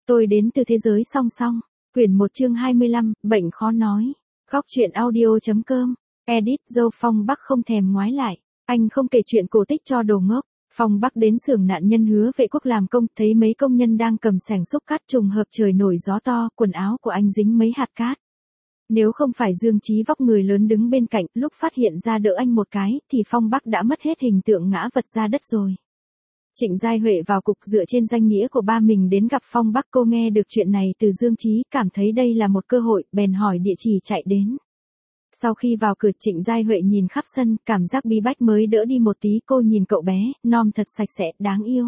Tôi đến từ thế giới song song. Quyển 1 chương 25, bệnh khó nói. Góc truyện audio.com. Edit Dâu. Phong Bắc không thèm ngoái lại. Anh không kể chuyện cổ tích cho đồ ngốc. Phong Bắc đến xưởng nạn nhân Hứa Vệ Quốc làm công, thấy mấy công nhân đang cầm xẻng xúc cát, trùng hợp trời nổi gió to, quần áo của anh dính mấy hạt cát. Nếu không phải Dương Chí vóc người lớn đứng bên cạnh, lúc phát hiện ra đỡ anh một cái, thì Phong Bắc đã mất hết hình tượng ngã vật ra đất rồi. Trịnh Giai Huệ vào cục dựa trên danh nghĩa của ba mình đến gặp Phong Bắc. Cô nghe được chuyện này từ Dương Chí, cảm thấy đây là một cơ hội, bèn hỏi địa chỉ chạy đến. Sau khi vào cửa, Trịnh Giai Huệ nhìn khắp sân, cảm giác bí bách mới đỡ đi một tí. Cô nhìn cậu bé, non thật sạch sẽ, đáng yêu.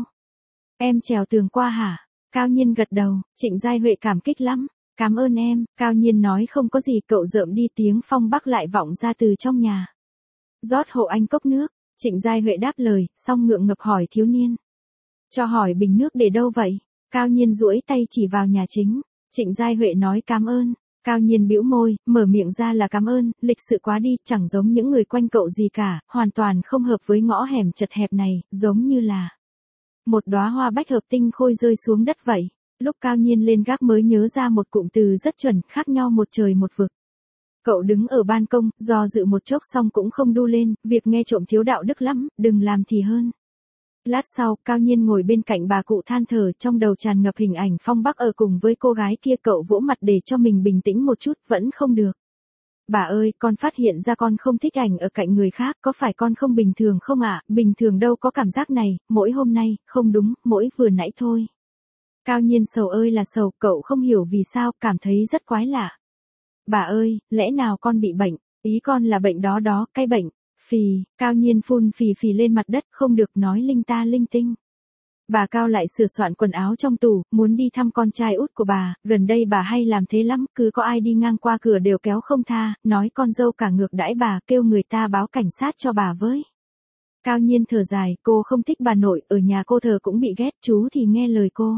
Em trèo tường qua hả? Cao Nhiên gật đầu. Trịnh Giai Huệ cảm kích lắm. Cảm ơn em. Cao Nhiên nói không có gì. Cậu rợm đi. Tiếng Phong Bắc lại vọng ra từ trong nhà. Rót hộ anh cốc nước. Trịnh Giai Huệ đáp lời, xong ngượng ngập hỏi thiếu niên. Cho hỏi bình nước để đâu vậy? Cao Nhiên duỗi tay chỉ vào nhà chính. Trịnh Giai Huệ nói cảm ơn. Cao Nhiên bĩu môi, mở miệng ra là cảm ơn, lịch sự quá đi, chẳng giống những người quanh cậu gì cả, hoàn toàn không hợp với ngõ hẻm chật hẹp này, giống như là một đóa hoa bách hợp tinh khôi rơi xuống đất vậy. Lúc Cao Nhiên lên gác mới nhớ ra một cụm từ rất chuẩn, khác nhau một trời một vực. Cậu đứng ở ban công, do dự một chốc xong cũng không đu lên, việc nghe trộm thiếu đạo đức lắm, đừng làm thì hơn. Lát sau, Cao Nhiên ngồi bên cạnh bà cụ than thở, trong đầu tràn ngập hình ảnh Phong Bắc ở cùng với cô gái kia. Cậu vỗ mặt để cho mình bình tĩnh một chút, vẫn không được. Bà ơi, con phát hiện ra con không thích ảnh ở cạnh người khác, có phải con không bình thường không ạ? Bình thường đâu có cảm giác này, mỗi hôm nay, không đúng, mỗi vừa nãy thôi. Cao Nhiên sầu ơi là sầu, cậu không hiểu vì sao, cảm thấy rất quái lạ. Bà ơi, lẽ nào con bị bệnh? Ý con là bệnh đó đó, cái bệnh. Phì, Cao Nhiên phun phì phì lên mặt đất, không được nói linh ta linh tinh. Bà Cao lại sửa soạn quần áo trong tủ, muốn đi thăm con trai út của bà, gần đây bà hay làm thế lắm, cứ có ai đi ngang qua cửa đều kéo không tha, nói con dâu cả ngược đãi bà, kêu người ta báo cảnh sát cho bà với. Cao Nhiên thở dài, cô không thích bà nội, ở nhà cô thờ cũng bị ghét, chú thì nghe lời cô.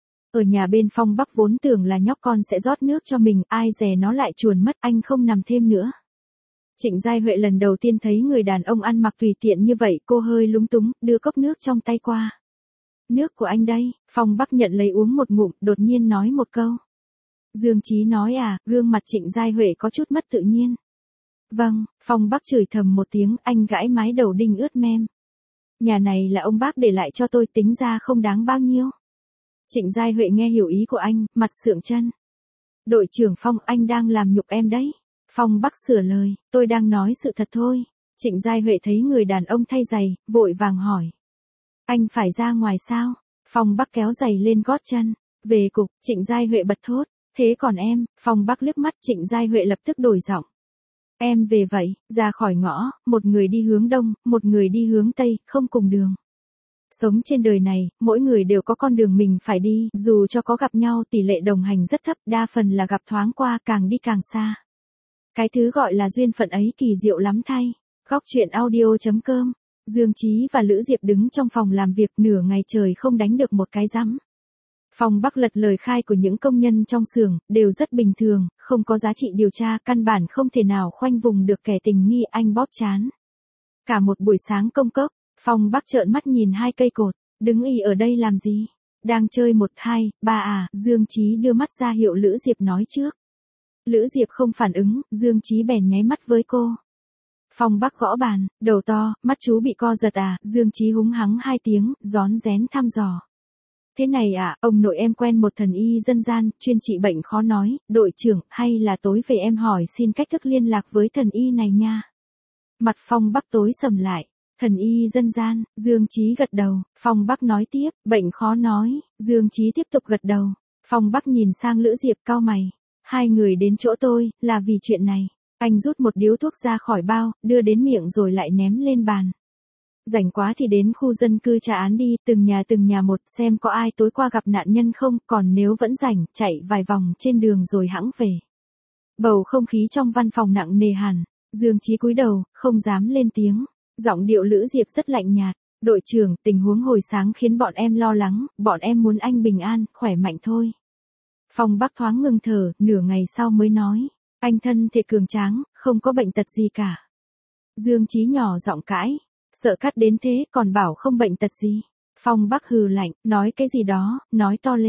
Ở nhà bên Phong Bắc vốn tưởng là nhóc con sẽ rót nước cho mình, ai dè nó lại chuồn mất, anh không nằm thêm nữa. Trịnh Giai Huệ lần đầu tiên thấy người đàn ông ăn mặc tùy tiện như vậy, cô hơi lúng túng, đưa cốc nước trong tay qua. Nước của anh đây. Phong Bắc nhận lấy uống một ngụm, đột nhiên nói một câu. Dương Chí nói à, gương mặt Trịnh Giai Huệ có chút mất tự nhiên. Vâng, Phong Bắc chửi thầm một tiếng, anh gãi mái đầu đinh ướt mem. Nhà này là ông bác để lại cho tôi, tính ra không đáng bao nhiêu. Trịnh Giai Huệ nghe hiểu ý của anh, mặt sượng chân. Đội trưởng Phong, anh đang làm nhục em đấy. Phong Bắc sửa lời, tôi đang nói sự thật thôi. Trịnh Giai Huệ thấy người đàn ông thay giày, vội vàng hỏi. Anh phải ra ngoài sao? Phong Bắc kéo giày lên gót chân. Về cục, Trịnh Giai Huệ bật thốt. Thế còn em? Phong Bắc liếc mắt. Trịnh Giai Huệ lập tức đổi giọng. Em về vậy, ra khỏi ngõ, một người đi hướng đông, một người đi hướng tây, không cùng đường. Sống trên đời này, mỗi người đều có con đường mình phải đi, dù cho có gặp nhau tỷ lệ đồng hành rất thấp, đa phần là gặp thoáng qua, càng đi càng xa. Cái thứ gọi là duyên phận ấy kỳ diệu lắm thay. Góc truyện audio.com. Dương Chí và Lữ Diệp đứng trong phòng làm việc, nửa ngày trời không đánh được một cái rắm. Phong Bắc lật lời khai của những công nhân trong xưởng, đều rất bình thường, không có giá trị điều tra, căn bản không thể nào khoanh vùng được kẻ tình nghi. Anh bóp trán. Cả một buổi sáng công cốc, Phong Bắc trợn mắt nhìn hai cây cột, đứng ì ở đây làm gì? Đang chơi 1, 2, 3 à? Dương Chí đưa mắt ra hiệu Lữ Diệp nói trước. Lữ Diệp không phản ứng, Dương Chí bèn nháy mắt với cô. Phong Bắc gõ bàn, đầu to, mắt chú bị co giật à? Dương Chí húng hắng 2 tiếng, rón rén thăm dò. Thế này à, ông nội em quen một thần y dân gian, chuyên trị bệnh khó nói, đội trưởng, hay là tối về em hỏi xin cách thức liên lạc với thần y này nha. Mặt Phong Bắc tối sầm lại. Thần y dân gian, Dương Chí gật đầu. Phong Bắc nói tiếp, bệnh khó nói. Dương Chí tiếp tục gật đầu. Phong Bắc nhìn sang Lữ Diệp cau mày. Hai người đến chỗ tôi, là vì chuyện này. Anh rút một điếu thuốc ra khỏi bao, đưa đến miệng rồi lại ném lên bàn. Rảnh quá thì đến khu dân cư tra án đi, từng nhà một, xem có ai tối qua gặp nạn nhân không, còn nếu vẫn rảnh, chạy vài vòng trên đường rồi hẵng về. Bầu không khí trong văn phòng nặng nề hẳn. Dương Chí cúi đầu, không dám lên tiếng. Giọng điệu Lữ Diệp rất lạnh nhạt. Đội trưởng, tình huống hồi sáng khiến bọn em lo lắng, bọn em muốn anh bình an, khỏe mạnh thôi. Phong Bắc thoáng ngừng thở, nửa ngày sau mới nói. Anh thân thể cường tráng, không có bệnh tật gì cả. Dương Chí nhỏ giọng cãi. Sợ cắt đến thế, còn bảo không bệnh tật gì. Phong Bắc hừ lạnh, nói cái gì đó, nói to lên.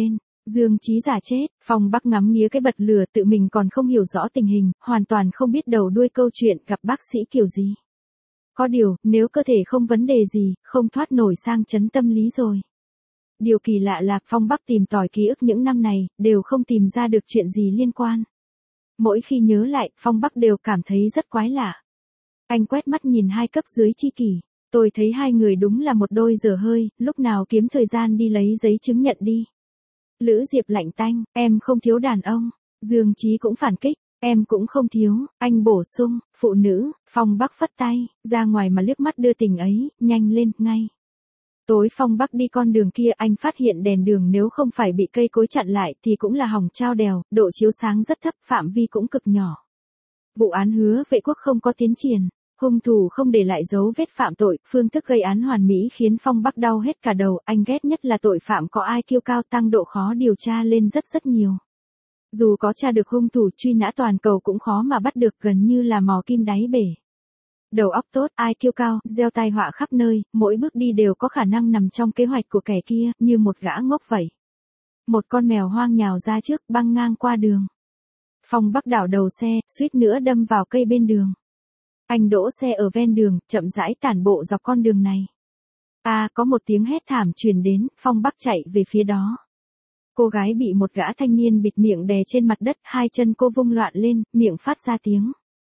Dương Chí giả chết, Phong Bắc ngắm nghía cái bật lửa tự mình còn không hiểu rõ tình hình, hoàn toàn không biết đầu đuôi câu chuyện gặp bác sĩ kiểu gì. Có điều, nếu cơ thể không vấn đề gì, không thoát nổi sang chấn tâm lý rồi. Điều kỳ lạ là Phong Bắc tìm tòi ký ức những năm này, đều không tìm ra được chuyện gì liên quan. Mỗi khi nhớ lại, Phong Bắc đều cảm thấy rất quái lạ. Anh quét mắt nhìn hai cấp dưới chi kỷ. Tôi thấy hai người đúng là một đôi dở hơi, lúc nào kiếm thời gian đi lấy giấy chứng nhận đi. Lữ Diệp lạnh tanh, em không thiếu đàn ông. Dương Chí cũng phản kích, em cũng không thiếu. Anh bổ sung, phụ nữ. Phong Bắc phất tay, ra ngoài mà liếc mắt đưa tình ấy, nhanh lên, ngay. Tối Phong Bắc đi con đường kia anh phát hiện đèn đường nếu không phải bị cây cối chặn lại thì cũng là hỏng trao đèo, độ chiếu sáng rất thấp, phạm vi cũng cực nhỏ. Vụ án Hứa Vệ Quốc không có tiến triển. Hung thủ không để lại dấu vết phạm tội, phương thức gây án hoàn mỹ khiến Phong Bắc đau hết cả đầu, anh ghét nhất là tội phạm có IQ cao tăng độ khó điều tra lên rất nhiều. Dù có tra được hung thủ truy nã toàn cầu cũng khó mà bắt được, gần như là mò kim đáy bể. Đầu óc tốt, IQ cao, gieo tai họa khắp nơi, mỗi bước đi đều có khả năng nằm trong kế hoạch của kẻ kia, như một gã ngốc vậy. Một con mèo hoang nhào ra trước, băng ngang qua đường. Phong Bắc đảo đầu xe, suýt nữa đâm vào cây bên đường. Anh đỗ xe ở ven đường, chậm rãi tản bộ dọc con đường này. Có một tiếng hét thảm truyền đến, Phong Bắc chạy về phía đó. Cô gái bị một gã thanh niên bịt miệng đè trên mặt đất, hai chân cô vung loạn lên, miệng phát ra tiếng.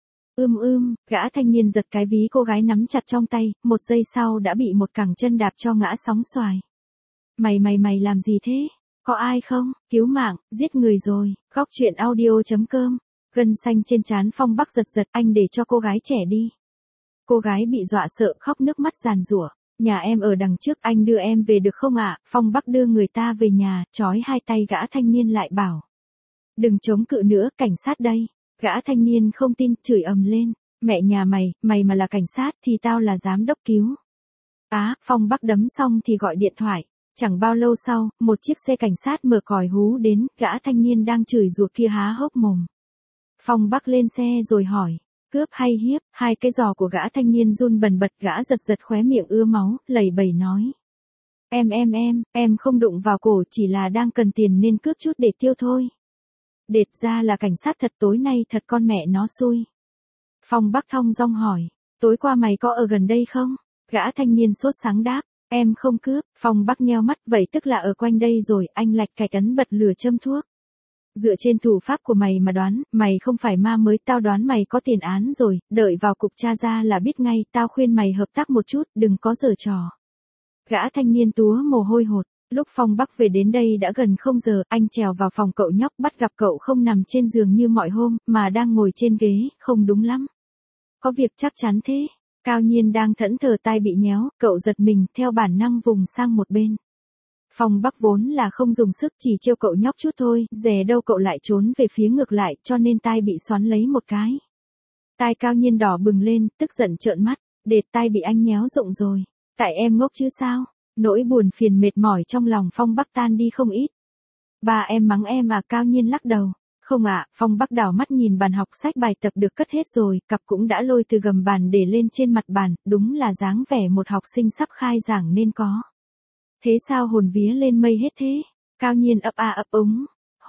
Gã thanh niên giật cái ví cô gái nắm chặt trong tay, một giây sau đã bị một cẳng chân đạp cho ngã sóng xoài. Mày làm gì thế? Có ai không? Cứu mạng, giết người rồi. Góc truyện audio.com. Gân xanh trên trán Phong Bắc giật giật, anh để cho cô gái trẻ đi. Cô gái bị dọa sợ khóc nước mắt giàn giụa. Nhà em ở đằng trước, anh đưa em về được không ạ? Phong Bắc đưa người ta về nhà, trói hai tay gã thanh niên lại bảo. Đừng chống cự nữa, cảnh sát đây. Gã thanh niên không tin, chửi ầm lên. Mẹ nhà mày mà là cảnh sát thì tao là giám đốc cứu. Phong Bắc đấm xong thì gọi điện thoại. Chẳng bao lâu sau, một chiếc xe cảnh sát mở còi hú đến, gã thanh niên đang chửi rủa kia há hốc mồm. Phong Bắc lên xe rồi hỏi, cướp hay hiếp? Hai cái giò của gã thanh niên run bần bật, gã giật khóe miệng ứa máu, lầy bầy nói. Em không đụng vào cổ, chỉ là đang cần tiền nên cướp chút để tiêu thôi. Đệt ra là cảnh sát thật, tối nay thật con mẹ nó xui. Phong Bắc thong dong hỏi, tối qua mày có ở gần đây không? Gã thanh niên sốt sáng đáp, em không cướp. Phong Bắc nheo mắt, vậy tức là ở quanh đây rồi, anh lạch cạch ấn bật lửa châm thuốc. Dựa trên thủ pháp của mày mà đoán, mày không phải ma mới, tao đoán mày có tiền án rồi, đợi vào cục tra ra là biết ngay, tao khuyên mày hợp tác một chút, đừng có giở trò. Gã thanh niên túa mồ hôi hột, lúc Phong Bắc về đến đây đã gần 0 giờ, anh trèo vào phòng cậu nhóc, bắt gặp cậu không nằm trên giường như mọi hôm, mà đang ngồi trên ghế, không đúng lắm. Có việc chắc chắn thế. Cao Nhiên đang thẫn thờ, tai bị nhéo, cậu giật mình, theo bản năng vùng sang một bên. Phong Bắc vốn là không dùng sức, chỉ trêu cậu nhóc chút thôi, dè đâu cậu lại trốn về phía ngược lại, cho nên tai bị xoắn lấy một cái. Tai Cao Nhiên đỏ bừng lên, tức giận trợn mắt, đệt, tai bị anh nhéo rụng rồi. Tại em ngốc chứ sao? Nỗi buồn phiền mệt mỏi trong lòng Phong Bắc tan đi không ít. Ba em mắng em à? Cao Nhiên lắc đầu. Không ạ. Phong Bắc đảo mắt nhìn bàn học, sách bài tập được cất hết rồi, cặp cũng đã lôi từ gầm bàn để lên trên mặt bàn, đúng là dáng vẻ một học sinh sắp khai giảng nên có. Thế sao hồn vía lên mây hết thế? Cao Nhiên ấp úng.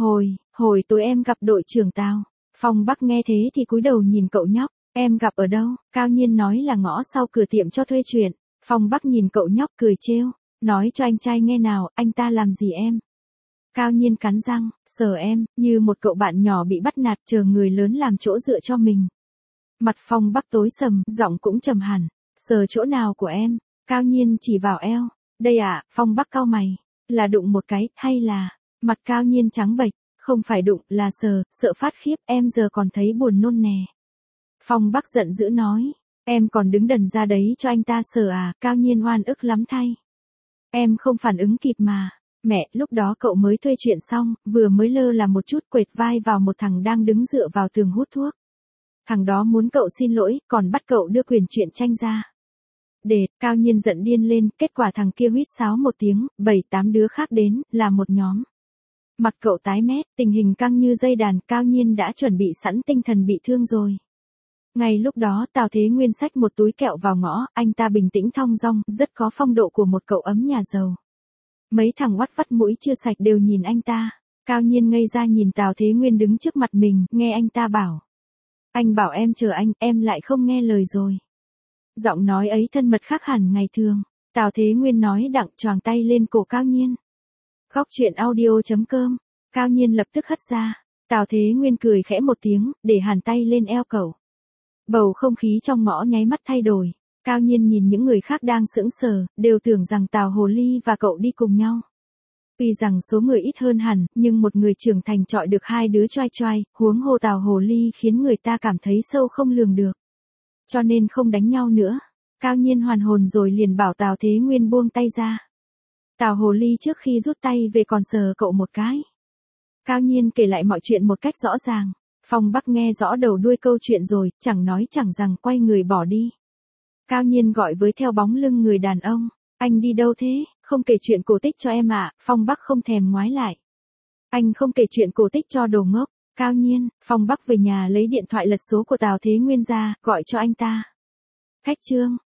Hồi tối em gặp đội trưởng tao. Phong Bắc nghe thế thì cúi đầu nhìn cậu nhóc. Em gặp ở đâu? Cao Nhiên nói là ngõ sau cửa tiệm cho thuê truyện. Phong Bắc nhìn cậu nhóc cười trêu. Nói cho anh trai nghe nào, anh ta làm gì em? Cao Nhiên cắn răng, sờ em, như một cậu bạn nhỏ bị bắt nạt chờ người lớn làm chỗ dựa cho mình. Mặt Phong Bắc tối sầm, giọng cũng trầm hẳn. Sờ chỗ nào của em? Cao Nhiên chỉ vào eo. Đây à? Phong Bắc cau mày. Là đụng một cái, hay là... Mặt Cao Nhiên trắng bệch. Không phải đụng, là sờ, sợ phát khiếp, em giờ còn thấy buồn nôn nè. Phong Bắc giận dữ nói. Em còn đứng đần ra đấy cho anh ta sờ à? Cao Nhiên oan ức lắm thay. Em không phản ứng kịp mà. Mẹ, lúc đó cậu mới thuê chuyện xong, vừa mới lơ là một chút quệt vai vào một thằng đang đứng dựa vào tường hút thuốc. Thằng đó muốn cậu xin lỗi, còn bắt cậu đưa quyền truyện tranh ra. Đệt, Cao Nhiên giận điên lên, kết quả thằng kia huýt sáo một tiếng, 7-8 đứa khác đến, là một nhóm. Mặt cậu tái mét, tình hình căng như dây đàn, Cao Nhiên đã chuẩn bị sẵn tinh thần bị thương rồi. Ngay lúc đó Tào Thế Nguyên xách một túi kẹo vào ngõ, anh ta bình tĩnh thong dong, rất có phong độ của một cậu ấm nhà giàu. Mấy thằng oắt vắt mũi chưa sạch đều nhìn anh ta. Cao Nhiên ngây ra nhìn Tào Thế Nguyên đứng trước mặt mình, nghe anh ta bảo. Anh bảo em chờ anh, em lại không nghe lời rồi. Giọng nói ấy thân mật khác hẳn ngày thường. Tào Thế Nguyên nói đặng choàng tay lên cổ Cao Nhiên. Góc truyện audio.com. Cao Nhiên lập tức hất ra. Tào Thế Nguyên cười khẽ một tiếng, để hàn tay lên eo cậu. Bầu không khí trong ngõ nháy mắt thay đổi. Cao Nhiên nhìn những người khác đang sững sờ, đều tưởng rằng Tào Hồ Ly và cậu đi cùng nhau. Tuy rằng số người ít hơn hẳn, nhưng một người trưởng thành chọi được hai đứa choai choai, huống hồ Tào Hồ Ly khiến người ta cảm thấy sâu không lường được. Cho nên không đánh nhau nữa. Cao Nhiên hoàn hồn rồi liền bảo Tào Thế Nguyên buông tay ra. Tào Hồ Ly trước khi rút tay về còn sờ cậu một cái. Cao Nhiên kể lại mọi chuyện một cách rõ ràng. Phong Bắc nghe rõ đầu đuôi câu chuyện rồi, chẳng nói chẳng rằng quay người bỏ đi. Cao Nhiên gọi với theo bóng lưng người đàn ông. Anh đi đâu thế, không kể chuyện cổ tích cho em ạ. Phong Bắc không thèm ngoái lại. Anh không kể chuyện cổ tích cho đồ ngốc. Cao Nhiên, Phong Bắc về nhà lấy điện thoại lật số của Tào Thế Nguyên ra, gọi cho anh ta. Khách Trương.